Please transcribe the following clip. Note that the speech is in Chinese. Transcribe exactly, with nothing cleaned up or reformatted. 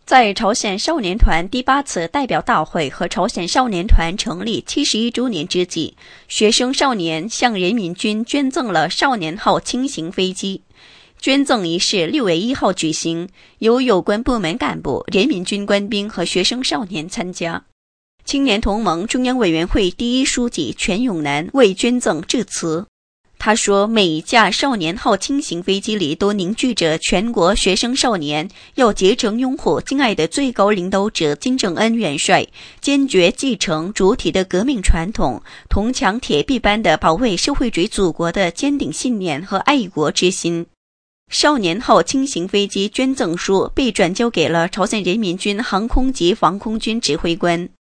在朝鲜少年团第八次代表大会和朝鲜少年团成立七十一周年之际，学生少年向人民军捐赠了少年号轻型飞机。捐赠仪式六月一号举行，由有关部门干部、人民军官兵和学生少年参加。青年同盟中央委员会第一书记全永南为捐赠致辞。他说，每一架少年号轻型飞机里都凝聚着全国学生少年要竭诚拥护敬爱的最高领导者金正恩元帅，坚决继承主体的革命传统，铜墙铁壁般的保卫社会主义祖国的坚定信念和爱国之心。少年号轻型飞机捐赠书被转交给了朝鲜人民军航空及防空军指挥官。